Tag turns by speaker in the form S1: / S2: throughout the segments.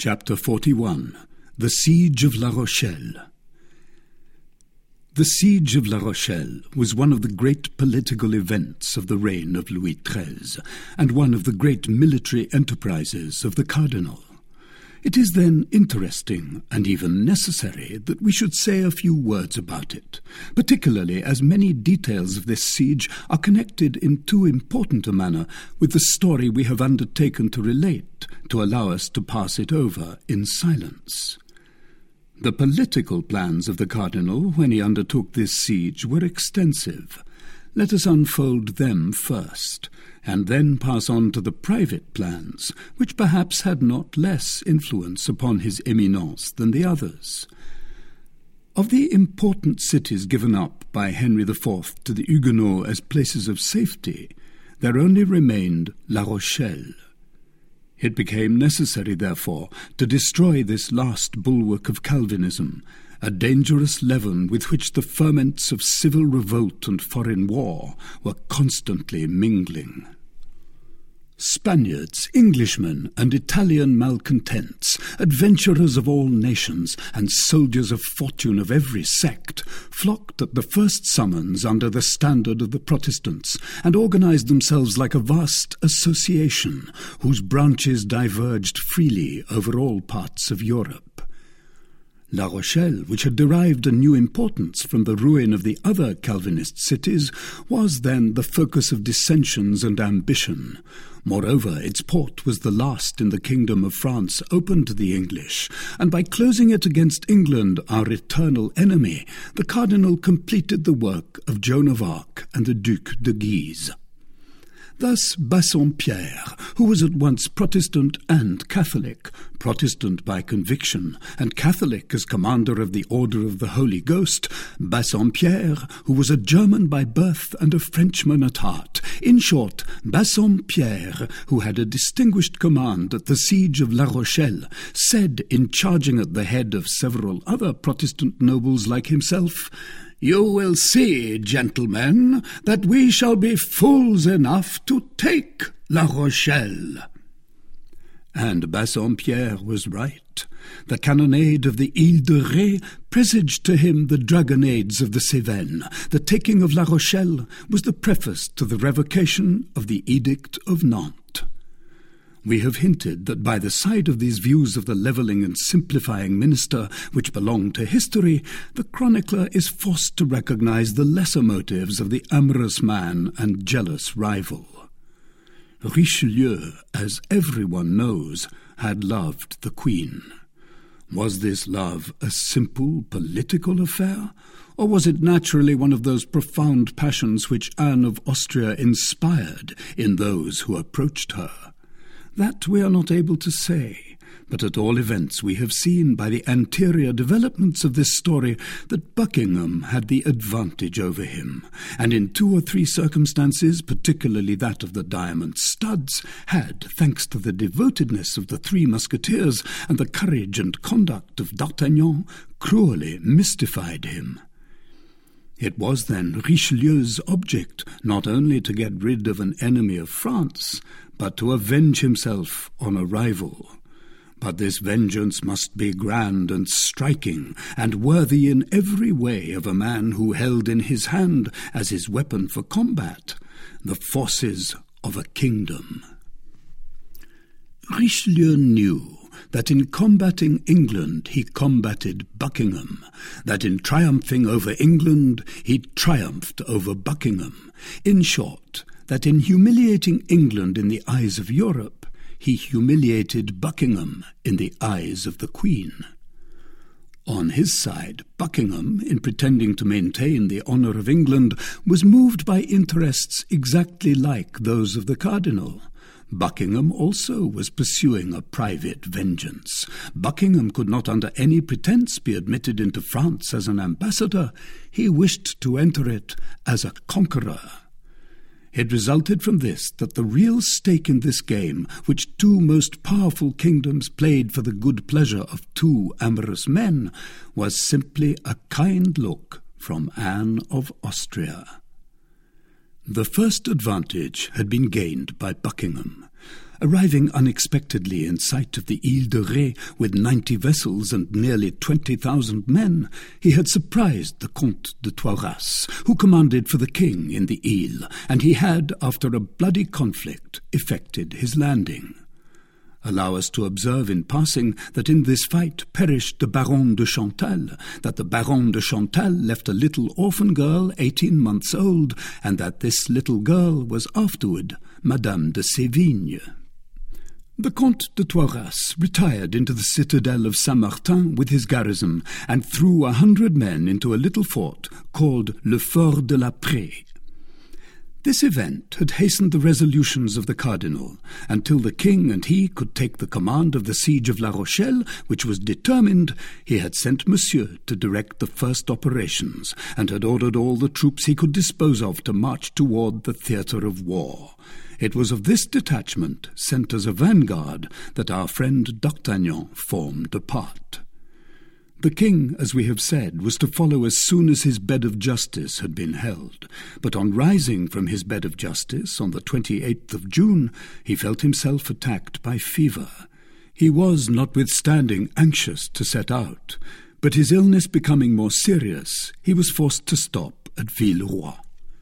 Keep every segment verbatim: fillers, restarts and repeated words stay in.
S1: Chapter forty-one. The Siege of La Rochelle. The Siege of La Rochelle was one of the great political events of the reign of Louis the thirteenth, and one of the great military enterprises of the Cardinal. It is then interesting, and even necessary, that we should say a few words about it, particularly as many details of this siege are connected in too important a manner with the story we have undertaken to relate, to allow us to pass it over in silence. The political plans of the Cardinal when he undertook this siege were extensive. Let us unfold them first, and then pass on to the private plans, which perhaps had not less influence upon his Eminence than the others. Of the important cities given up by Henry the Fourth to the Huguenots as places of safety, there only remained La Rochelle. It became necessary, therefore, to destroy this last bulwark of Calvinism, a dangerous leaven with which the ferments of civil revolt and foreign war were constantly mingling. Spaniards, Englishmen, and Italian malcontents, adventurers of all nations, and soldiers of fortune of every sect, flocked at the first summons under the standard of the Protestants, and organized themselves like a vast association, whose branches diverged freely over all parts of Europe. La Rochelle, which had derived a new importance from the ruin of the other Calvinist cities, was then the focus of dissensions and ambition. Moreover, its port was the last in the kingdom of France open to the English, and by closing it against England, our eternal enemy, the Cardinal completed the work of Joan of Arc and the Duc de Guise. Thus Bassompierre, who was at once Protestant and Catholic, Protestant by conviction, and Catholic as commander of the Order of the Holy Ghost, Bassompierre, who was a German by birth and a Frenchman at heart, in short, Bassompierre, who had a distinguished command at the siege of La Rochelle, said, in charging at the head of several other Protestant nobles like himself, "You will see, gentlemen, that we shall be fools enough to take La Rochelle." And Bassompierre was right. The cannonade of the Ile de Ré presaged to him the dragonnades of the Cévennes. The taking of La Rochelle was the preface to the revocation of the Edict of Nantes. We have hinted that by the side of these views of the levelling and simplifying minister, which belong to history, the chronicler is forced to recognize the lesser motives of the amorous man and jealous rival. Richelieu, as everyone knows, had loved the Queen. Was this love a simple political affair, or was it naturally one of those profound passions which Anne of Austria inspired in those who approached her? That we are not able to say, but at all events we have seen by the anterior developments of this story that Buckingham had the advantage over him, and in two or three circumstances, particularly that of the diamond studs, had, thanks to the devotedness of the three musketeers and the courage and conduct of D'Artagnan, cruelly mystified him. It was then Richelieu's object not only to get rid of an enemy of France, but to avenge himself on a rival. But this vengeance must be grand and striking, and worthy in every way of a man who held in his hand, as his weapon for combat, the forces of a kingdom. Richelieu knew that in combating England he combated Buckingham, that in triumphing over England he triumphed over Buckingham. In short, that in humiliating England in the eyes of Europe, he humiliated Buckingham in the eyes of the Queen. On his side, Buckingham, in pretending to maintain the honour of England, was moved by interests exactly like those of the Cardinal. Buckingham also was pursuing a private vengeance. Buckingham could not under any pretence be admitted into France as an ambassador. He wished to enter it as a conqueror. It resulted from this that the real stake in this game, which two most powerful kingdoms played for the good pleasure of two amorous men, was simply a kind look from Anne of Austria. The first advantage had been gained by Buckingham. Arriving unexpectedly in sight of the Ile de Ré with ninety vessels and nearly twenty thousand men, he had surprised the Comte de Toiras, who commanded for the king in the Ile, and he had, after a bloody conflict, effected his landing. Allow us to observe in passing that in this fight perished the Baron de Chantal, that the Baron de Chantal left a little orphan girl eighteen months old, and that this little girl was afterward Madame de Sévigne. The Comte de Toiras retired into the citadel of Saint-Martin with his garrison, and threw a hundred men into a little fort called Le Fort de la Prée. This event had hastened the resolutions of the cardinal, until the king and he could take the command of the siege of La Rochelle, which was determined. He had sent Monsieur to direct the first operations, and had ordered all the troops he could dispose of to march toward the theatre of war. It was of this detachment, sent as a vanguard, that our friend D'Artagnan formed a part. The king, as we have said, was to follow as soon as his bed of justice had been held, but on rising from his bed of justice on the twenty-eighth of June, he felt himself attacked by fever. He was, notwithstanding, anxious to set out, but his illness becoming more serious, he was forced to stop at Villeroy.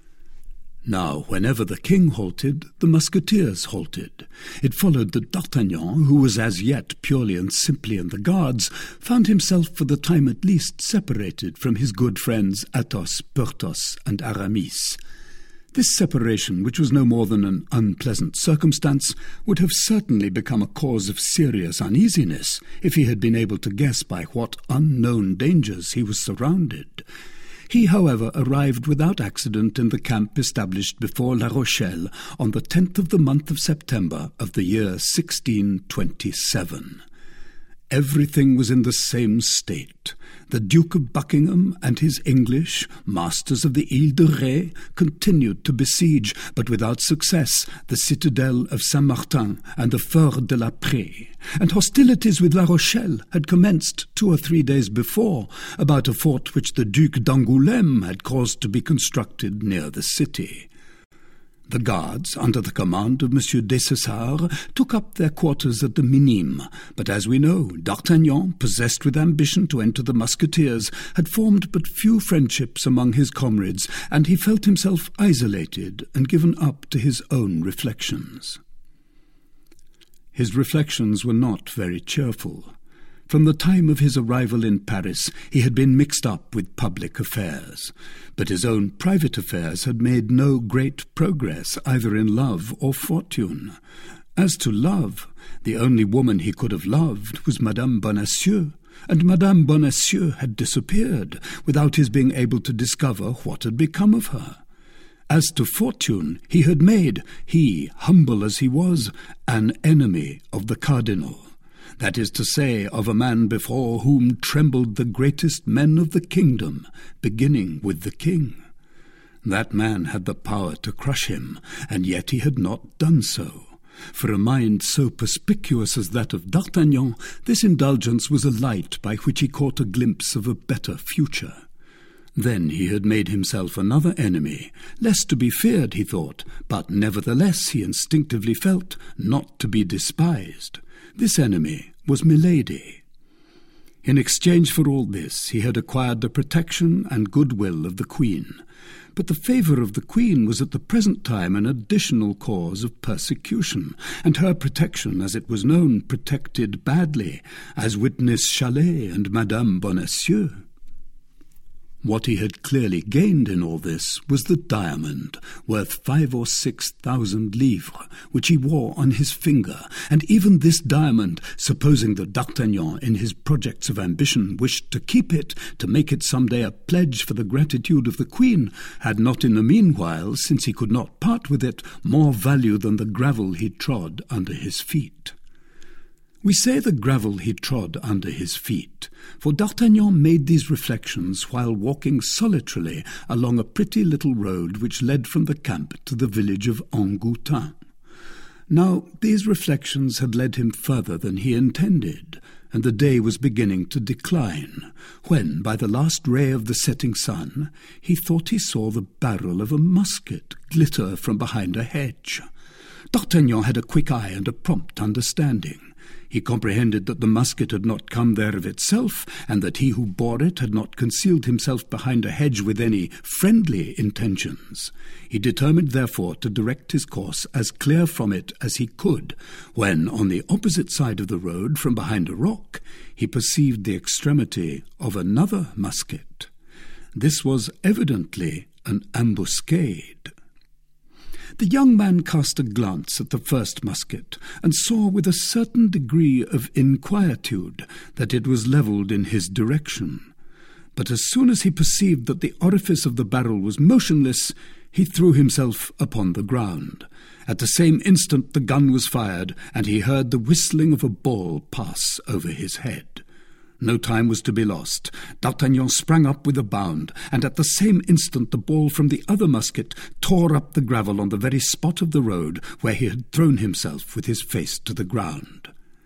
S1: Now, whenever the king halted, the musketeers halted. It followed that D'Artagnan, who was as yet purely and simply in the guards, found himself for the time at least separated from his good friends Athos, Porthos, and Aramis. This separation, which was no more than an unpleasant circumstance, would have certainly become a cause of serious uneasiness if he had been able to guess by what unknown dangers he was surrounded. He, however, arrived without accident in the camp established before La Rochelle on the tenth of the month of September of the year sixteen twenty-seven. Everything was in the same state. The Duke of Buckingham and his English, masters of the Ile de Ré, continued to besiege, but without success, the citadel of Saint-Martin and the Fort de la Prée, and hostilities with La Rochelle had commenced two or three days before, about a fort which the Duc d'Angoulême had caused to be constructed near the city. The guards, under the command of Monsieur Dessessart, took up their quarters at the Minimes, but as we know, D'Artagnan, possessed with ambition to enter the musketeers, had formed but few friendships among his comrades, and he felt himself isolated and given up to his own reflections. His reflections were not very cheerful. From the time of his arrival in Paris, he had been mixed up with public affairs, but his own private affairs had made no great progress either in love or fortune. As to love, the only woman he could have loved was Madame Bonacieux, and Madame Bonacieux had disappeared without his being able to discover what had become of her. As to fortune, he had made, he, humble as he was, an enemy of the cardinal. That is to say, of a man before whom trembled the greatest men of the kingdom, beginning with the king. That man had the power to crush him, and yet he had not done so. For a mind so perspicuous as that of D'Artagnan, this indulgence was a light by which he caught a glimpse of a better future. Then he had made himself another enemy, less to be feared, he thought, but nevertheless, he instinctively felt, not to be despised. This enemy was Milady. In exchange for all this, he had acquired the protection and goodwill of the Queen. But the favour of the Queen was at the present time an additional cause of persecution, and her protection, as it was known, protected badly, as witness Chalais and Madame Bonacieux. What he had clearly gained in all this was the diamond, worth five or six thousand livres, which he wore on his finger, and even this diamond, supposing that D'Artagnan, in his projects of ambition, wished to keep it, to make it some day a pledge for the gratitude of the Queen, had not in the meanwhile, since he could not part with it, more value than the gravel he trod under his feet. We say the gravel he trod under his feet, for D'Artagnan made these reflections while walking solitarily along a pretty little road which led from the camp to the village of Angoutin. Now, these reflections had led him further than he intended, and the day was beginning to decline, when, by the last ray of the setting sun, he thought he saw the barrel of a musket glitter from behind a hedge. D'Artagnan had a quick eye and a prompt understanding. He comprehended that the musket had not come there of itself, and that he who bore it had not concealed himself behind a hedge with any friendly intentions. He determined, therefore, to direct his course as clear from it as he could, when, on the opposite side of the road, from behind a rock, he perceived the extremity of another musket. This was evidently an ambuscade. The young man cast a glance at the first musket, and saw with a certain degree of inquietude that it was levelled in his direction. But as soon as he perceived that the orifice of the barrel was motionless, he threw himself upon the ground. At the same instant the gun was fired, and he heard the whistling of a ball pass over his head. No time was to be lost. D'Artagnan sprang up with a bound, and at the same instant the ball from the other musket tore up the gravel on the very spot of the road where he had thrown himself with his face to the ground.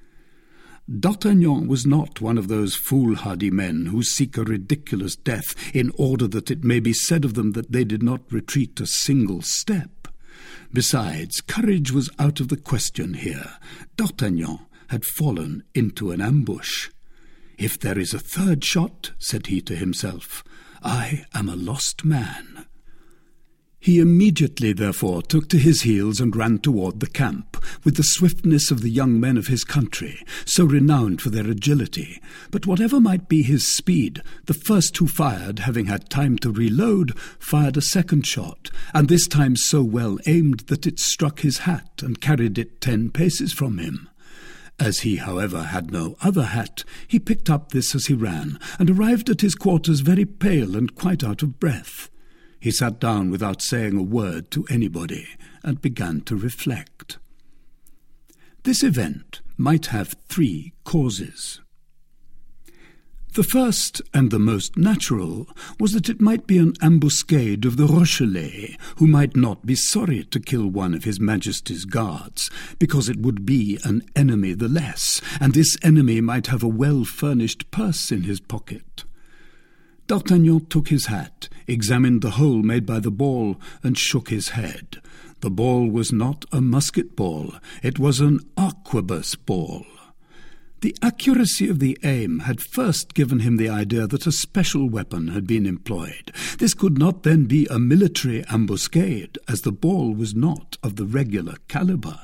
S1: D'Artagnan was not one of those foolhardy men who seek a ridiculous death in order that it may be said of them that they did not retreat a single step. Besides, courage was out of the question here. D'Artagnan had fallen into an ambush. "If there is a third shot," said he to himself, "I am a lost man." He immediately, therefore, took to his heels and ran toward the camp, with the swiftness of the young men of his country, so renowned for their agility. But whatever might be his speed, the first who fired, having had time to reload, fired a second shot, and this time so well aimed that it struck his hat and carried it ten paces from him. As he, however, had no other hat, he picked up this as he ran, and arrived at his quarters very pale and quite out of breath. He sat down without saying a word to anybody, and began to reflect. This event might have three causes. The first, and the most natural, was that it might be an ambuscade of the Rochellais, who might not be sorry to kill one of his Majesty's guards, because it would be an enemy the less, and this enemy might have a well-furnished purse in his pocket. D'Artagnan took his hat, examined the hole made by the ball, and shook his head. The ball was not a musket ball, it was an arquebus ball. The accuracy of the aim had first given him the idea that a special weapon had been employed. This could not then be a military ambuscade, as the ball was not of the regular calibre.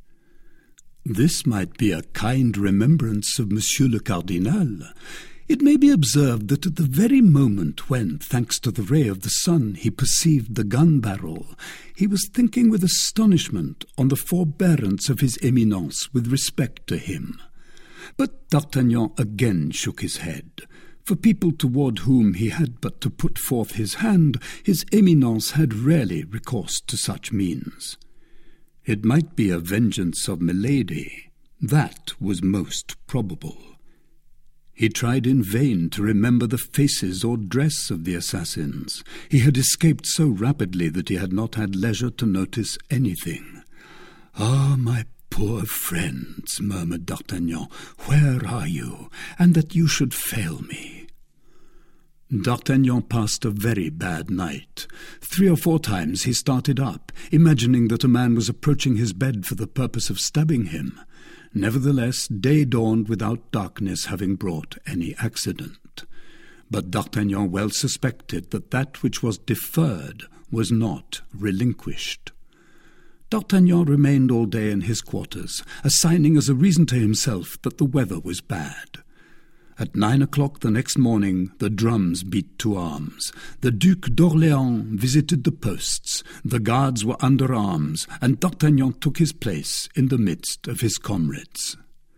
S1: This might be a kind remembrance of Monsieur le Cardinal. It may be observed that at the very moment when, thanks to the ray of the sun, he perceived the gun barrel, he was thinking with astonishment on the forbearance of his Eminence with respect to him. But D'Artagnan again shook his head. For people toward whom he had but to put forth his hand, his Eminence had rarely recourse to such means. It might be a vengeance of Milady. That was most probable. He tried in vain to remember the faces or dress of the assassins. He had escaped so rapidly that he had not had leisure to notice anything. "Ah, my poor friends," murmured D'Artagnan, "where are you, and that you should fail me?" D'Artagnan passed a very bad night. Three or four times he started up, imagining that a man was approaching his bed for the purpose of stabbing him. Nevertheless, day dawned without darkness having brought any accident. But D'Artagnan well suspected that that which was deferred was not relinquished. D'Artagnan remained all day in his quarters, assigning as a reason to himself that the weather was bad. At nine o'clock the next morning the drums beat to arms. The Duc d'Orléans visited the posts, the guards were under arms, and D'Artagnan took his place in the midst of his comrades.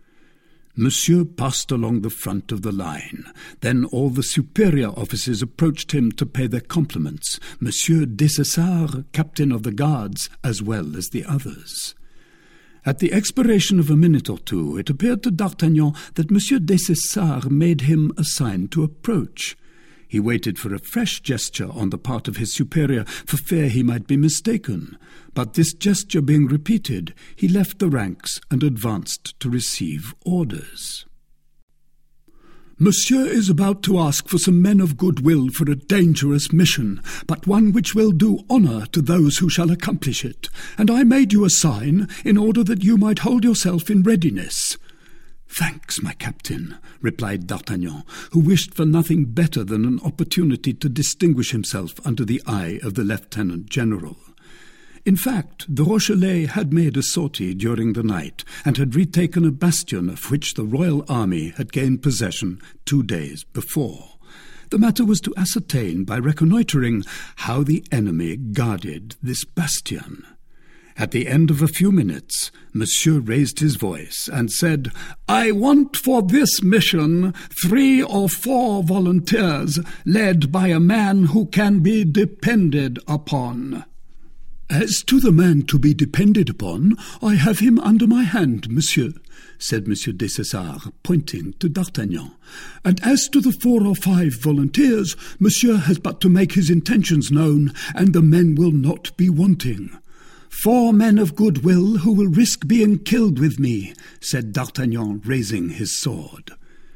S1: Monsieur passed along the front of the line. Then all the superior officers approached him to pay their compliments, Monsieur Dessessart, captain of the guards, as well as the others. At the expiration of a minute or two, it appeared to D'Artagnan that Monsieur Dessessart made him a sign to approach. He waited for a fresh gesture on the part of his superior, for fear he might be mistaken. But this gesture being repeated, he left the ranks and advanced to receive orders. Monsieur is about to ask for some men of goodwill for a dangerous mission, but one which will do honour to those who shall accomplish it, and I made you a sign in order that you might hold yourself in readiness." "Thanks, my captain," replied D'Artagnan, who wished for nothing better than an opportunity to distinguish himself under the eye of the lieutenant-general. In fact, the Rochellais had made a sortie during the night, and had retaken a bastion of which the royal army had gained possession two days before. The matter was to ascertain by reconnoitring how the enemy guarded this bastion. At the end of a few minutes, Monsieur raised his voice and said, "I want for this mission three or four volunteers, led by a man who can be depended upon." "As to the man to be depended upon, I have him under my hand, monsieur," said Monsieur Dessessart, pointing to D'Artagnan. "And as to the four or five volunteers, monsieur has but to make his intentions known, and the men will not be wanting." "Four men of goodwill who will risk being killed with me," said D'Artagnan, raising his sword.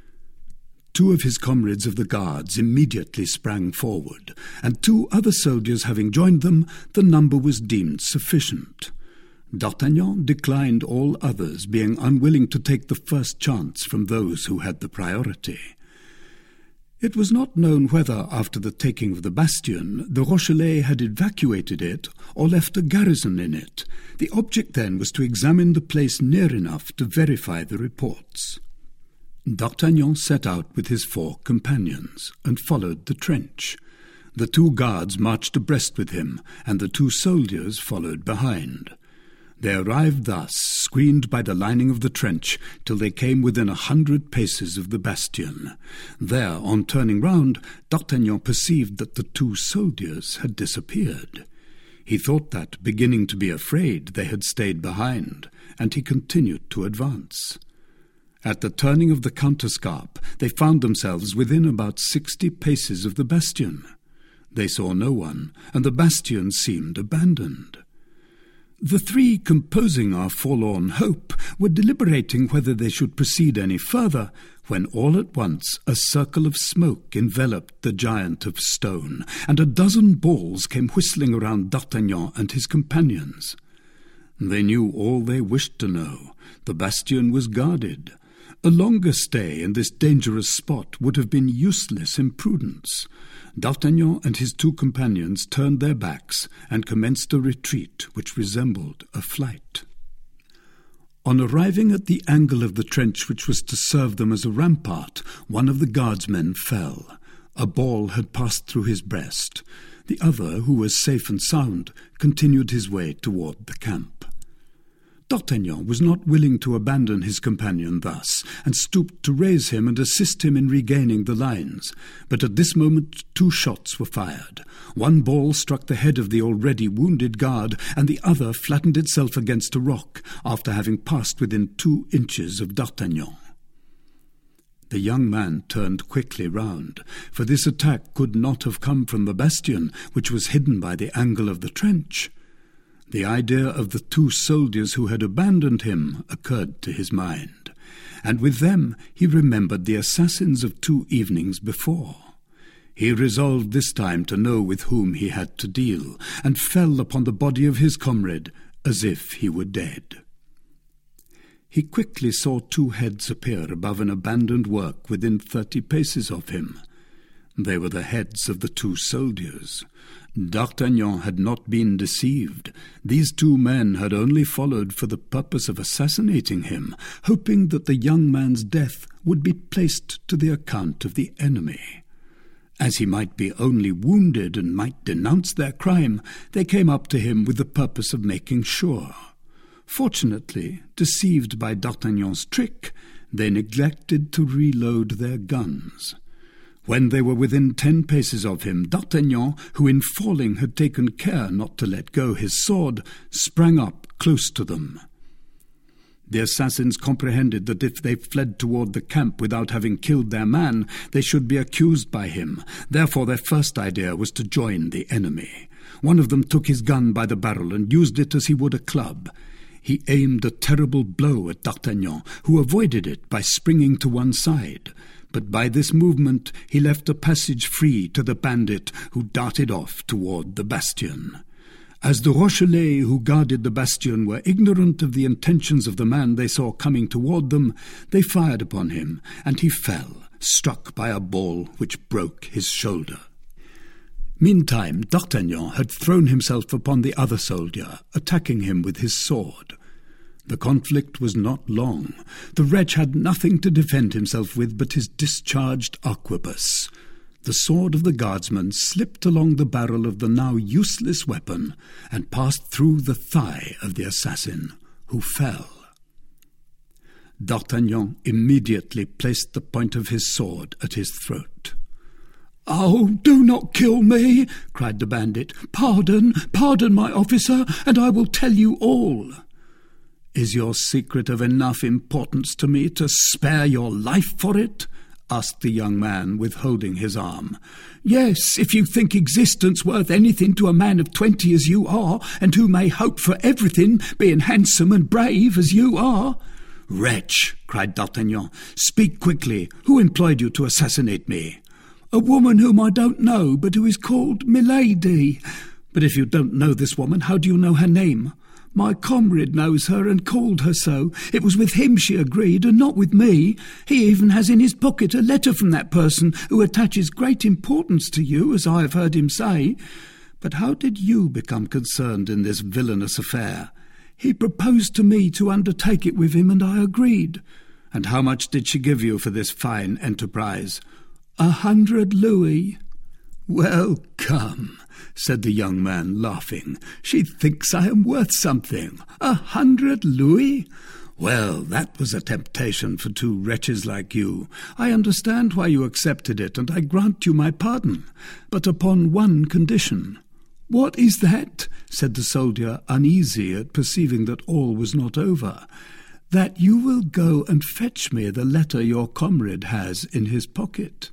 S1: Two of his comrades of the guards immediately sprang forward, and two other soldiers having joined them, the number was deemed sufficient. D'Artagnan declined all others, being unwilling to take the first chance from those who had the priority. It was not known whether, after the taking of the bastion, the Rochellais had evacuated it or left a garrison in it. The object then was to examine the place near enough to verify the reports. D'Artagnan set out with his four companions, and followed the trench. The two guards marched abreast with him, and the two soldiers followed behind. They arrived thus, screened by the lining of the trench, till they came within a hundred paces of the bastion. There, on turning round, D'Artagnan perceived that the two soldiers had disappeared. He thought that, beginning to be afraid, they had stayed behind, and he continued to advance. At the turning of the counterscarp, they found themselves within about sixty paces of the bastion. They saw no one, and the bastion seemed abandoned. The three composing our forlorn hope were deliberating whether they should proceed any further, when all at once a circle of smoke enveloped the giant of stone, and a dozen balls came whistling around D'Artagnan and his companions. They knew all they wished to know. The bastion was guarded. A longer stay in this dangerous spot would have been useless imprudence. D'Artagnan and his two companions turned their backs and commenced a retreat which resembled a flight. On arriving at the angle of the trench which was to serve them as a rampart, one of the guardsmen fell. A ball had passed through his breast. The other, who was safe and sound, continued his way toward the camp. D'Artagnan was not willing to abandon his companion thus, and stooped to raise him and assist him in regaining the lines. But at this moment two shots were fired. One ball struck the head of the already wounded guard, and the other flattened itself against a rock, after having passed within two inches of D'Artagnan. The young man turned quickly round, for this attack could not have come from the bastion, which was hidden by the angle of the trench. The idea of the two soldiers who had abandoned him occurred to his mind, and with them he remembered the assassins of two evenings before. He resolved this time to know with whom he had to deal, and fell upon the body of his comrade as if he were dead. He quickly saw two heads appear above an abandoned work within thirty paces of him. They were the heads of the two soldiers. D'Artagnan had not been deceived. These two men had only followed for the purpose of assassinating him, hoping that the young man's death would be placed to the account of the enemy. As he might be only wounded and might denounce their crime, they came up to him with the purpose of making sure. Fortunately, deceived by D'Artagnan's trick, they neglected to reload their guns. When they were within ten paces of him, D'Artagnan, who in falling had taken care not to let go his sword, sprang up close to them. The assassins comprehended that if they fled toward the camp without having killed their man, they should be accused by him. Therefore their first idea was to join the enemy. One of them took his gun by the barrel and used it as he would a club. He aimed a terrible blow at D'Artagnan, who avoided it by springing to one side. but by this movement he left a passage free to the bandit, who darted off toward the bastion. As the Rochellais who guarded the bastion were ignorant of the intentions of the man they saw coming toward them, they fired upon him, and he fell, struck by a ball which broke his shoulder. Meantime, D'Artagnan had thrown himself upon the other soldier, attacking him with his sword. The conflict was not long. The wretch had nothing to defend himself with but his discharged arquebus. The sword of the guardsman slipped along the barrel of the now useless weapon and passed through the thigh of the assassin, who fell. D'Artagnan immediately placed the point of his sword at his throat. "Oh, do not kill me!" cried the bandit. "Pardon, pardon, my officer, and I will tell you all." "Is your secret of enough importance to me to spare your life for it?" asked the young man, withholding his arm. "Yes, if you think existence worth anything to a man of twenty as you are, and who may hope for everything, being handsome and brave as you are." "Wretch!" cried D'Artagnan, "speak quickly. Who employed you to assassinate me?" "A woman whom I don't know, but who is called Milady." "But if you don't know this woman, how do you know her name?" "My comrade knows her and called her so. It was with him she agreed, and not with me. He even has in his pocket a letter from that person who attaches great importance to you, as I have heard him say. But how did you become concerned in this villainous affair?" "He proposed to me to undertake it with him, and I agreed." "And how much did she give you for this fine enterprise?" "A hundred louis." "Well, come," said the young man, laughing. "She thinks I am worth something. A hundred louis? Well, that was a temptation for two wretches like you. I understand why you accepted it, and I grant you my pardon, but upon one condition." "What is that?" said the soldier, uneasy at perceiving that all was not over. "That you will go and fetch me the letter your comrade has in his pocket."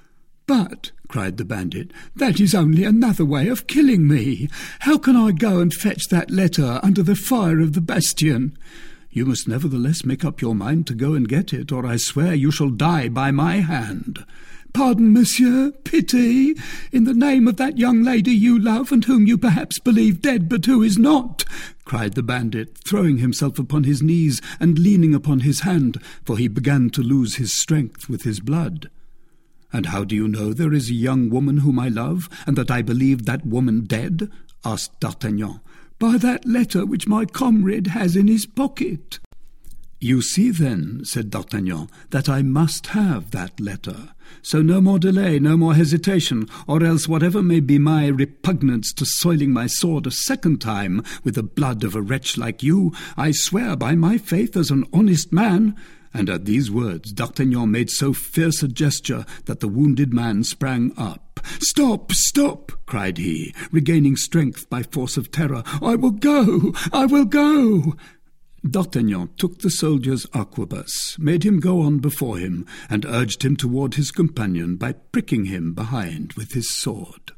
S1: "But," cried the bandit, "that is only another way of killing me. How can I go and fetch that letter under the fire of the bastion?" "You must nevertheless make up your mind to go and get it, or I swear you shall die by my hand." "Pardon, monsieur, pity, in the name of that young lady you love, and whom you perhaps believe dead, but who is not," cried the bandit, throwing himself upon his knees and leaning upon his hand, for he began to lose his strength with his blood. "And how do you know there is a young woman whom I love, and that I believe that woman dead?" asked D'Artagnan. "By that letter which my comrade has in his pocket." "You see, then," said D'Artagnan, "that I must have that letter. So no more delay, no more hesitation, or else whatever may be my repugnance to soiling my sword a second time with the blood of a wretch like you, I swear by my faith as an honest man—" And at these words D'Artagnan made so fierce a gesture that the wounded man sprang up. "Stop, stop!" cried he, regaining strength by force of terror. "I will go, I will go!" D'Artagnan took the soldier's arquebus, made him go on before him, and urged him toward his companion by pricking him behind with his sword.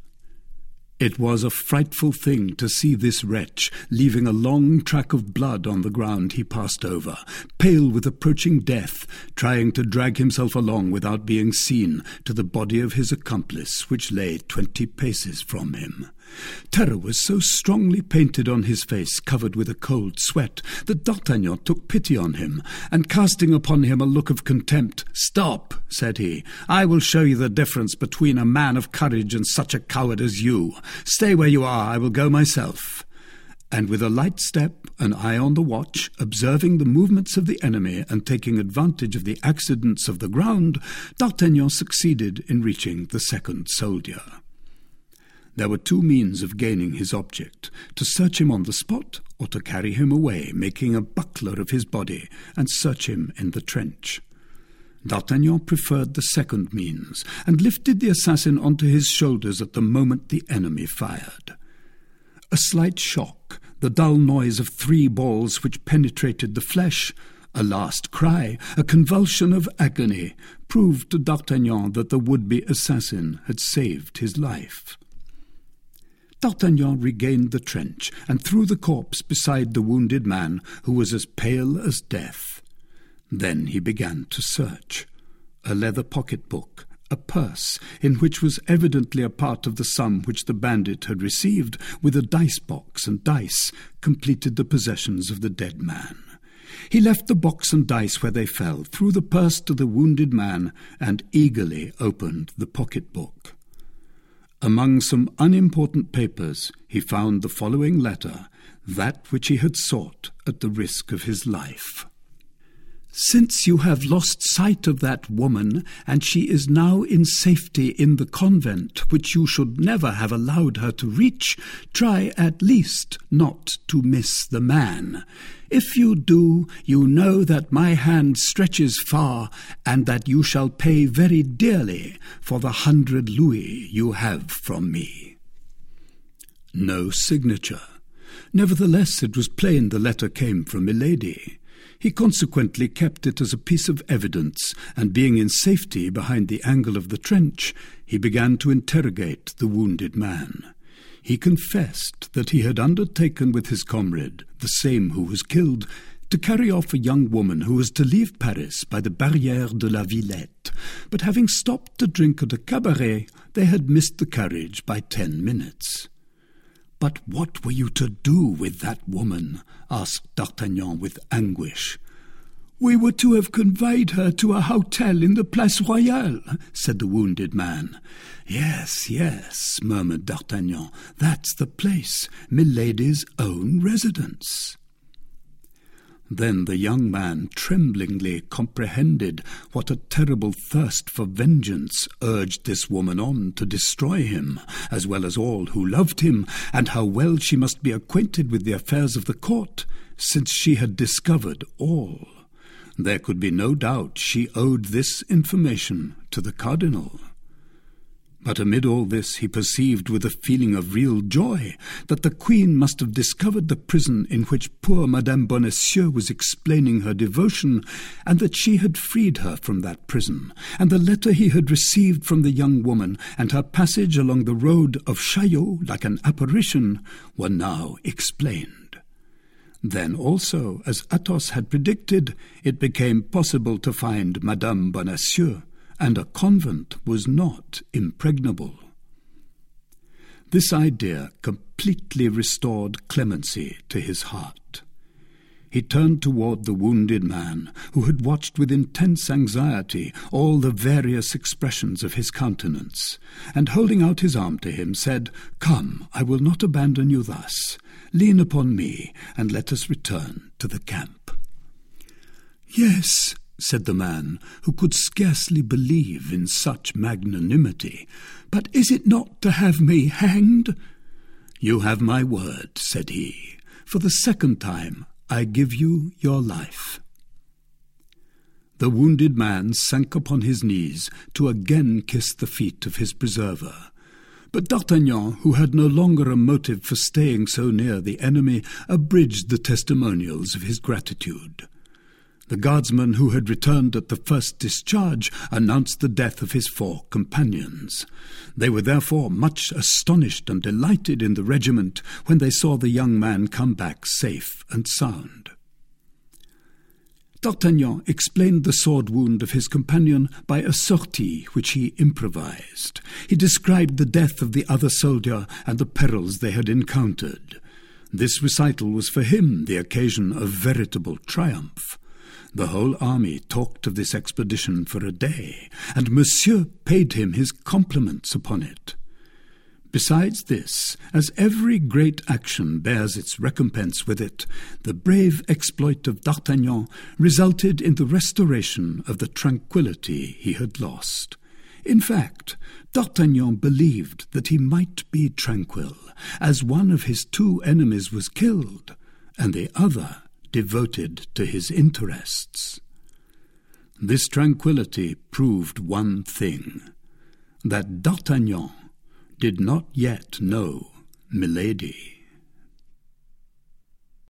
S1: It was a frightful thing to see this wretch, leaving a long track of blood on the ground he passed over, pale with approaching death, trying to drag himself along without being seen to the body of his accomplice, which lay twenty paces from him. Terror was so strongly painted on his face, covered with a cold sweat, that D'Artagnan took pity on him, and casting upon him a look of contempt, "Stop," said he, "I will show you the difference between a man of courage and such a coward as you. Stay where you are, I will go myself." And with a light step, an eye on the watch, observing the movements of the enemy and taking advantage of the accidents of the ground, D'Artagnan succeeded in reaching the second soldier. There were two means of gaining his object, to search him on the spot, or to carry him away, making a buckler of his body, and search him in the trench. D'Artagnan preferred the second means, and lifted the assassin onto his shoulders at the moment the enemy fired. A slight shock, the dull noise of three balls which penetrated the flesh, a last cry, a convulsion of agony, proved to D'Artagnan that the would-be assassin had saved his life. D'Artagnan regained the trench and threw the corpse beside the wounded man, who was as pale as death. Then he began to search. a leather pocket-book, a purse, in which was evidently a part of the sum which the bandit had received, with a dice-box and dice, completed the possessions of the dead man. He left the box and dice where they fell, threw the purse to the wounded man, and eagerly opened the pocket-book. Among some unimportant papers he found the following letter, that which he had sought at the risk of his life. "Since you have lost sight of that woman, and she is now in safety in the convent, which you should never have allowed her to reach, try at least not to miss the man. If you do, you know that my hand stretches far, and that you shall pay very dearly for the hundred louis you have from me." No signature. Nevertheless, it was plain the letter came from Milady. He consequently kept it as a piece of evidence, and being in safety behind the angle of the trench, he began to interrogate the wounded man. He confessed that he had undertaken with his comrade, the same who was killed, to carry off a young woman who was to leave Paris by the Barrière de la Villette, but having stopped to drink at a cabaret, they had missed the carriage by ten minutes. "But what were you to do with that woman?" asked D'Artagnan with anguish. "We were to have conveyed her to a hotel in the Place Royale," said the wounded man. "Yes, yes," murmured D'Artagnan, "that's the place, Milady's own residence." Then the young man tremblingly comprehended what a terrible thirst for vengeance urged this woman on to destroy him, as well as all who loved him, and how well she must be acquainted with the affairs of the court, since she had discovered all. There could be no doubt she owed this information to the cardinal. But amid all this he perceived with a feeling of real joy that the queen must have discovered the prison in which poor Madame Bonacieux was explaining her devotion, and that she had freed her from that prison, and the letter he had received from the young woman, and her passage along the road of Chaillot like an apparition, were now explained. Then also, as Athos had predicted, it became possible to find Madame Bonacieux, and a convent was not impregnable. This idea completely restored clemency to his heart. He turned toward the wounded man, who had watched with intense anxiety all the various expressions of his countenance, and holding out his arm to him, said, "Come, I will not abandon you thus. Lean upon me, and let us return to the camp." "Yes," said the man, who could scarcely believe in such magnanimity, "but is it not to have me hanged?" "You have my word," said he. "For the second time I give you your life." The wounded man sank upon his knees to again kiss the feet of his preserver. But D'Artagnan, who had no longer a motive for staying so near the enemy, abridged the testimonials of his gratitude. The guardsman who had returned at the first discharge announced the death of his four companions. They were therefore much astonished and delighted in the regiment when they saw the young man come back safe and sound. D'Artagnan explained the sword wound of his companion by a sortie which he improvised. He described the death of the other soldier and the perils they had encountered. This recital was for him the occasion of veritable triumph. The whole army talked of this expedition for a day, and Monsieur paid him his compliments upon it. Besides this, as every great action bears its recompense with it, the brave exploit of D'Artagnan resulted in the restoration of the tranquillity he had lost. In fact, D'Artagnan believed that he might be tranquil, as one of his two enemies was killed, and the other devoted to his interests. This tranquillity proved one thing, that D'Artagnan did not yet know Milady.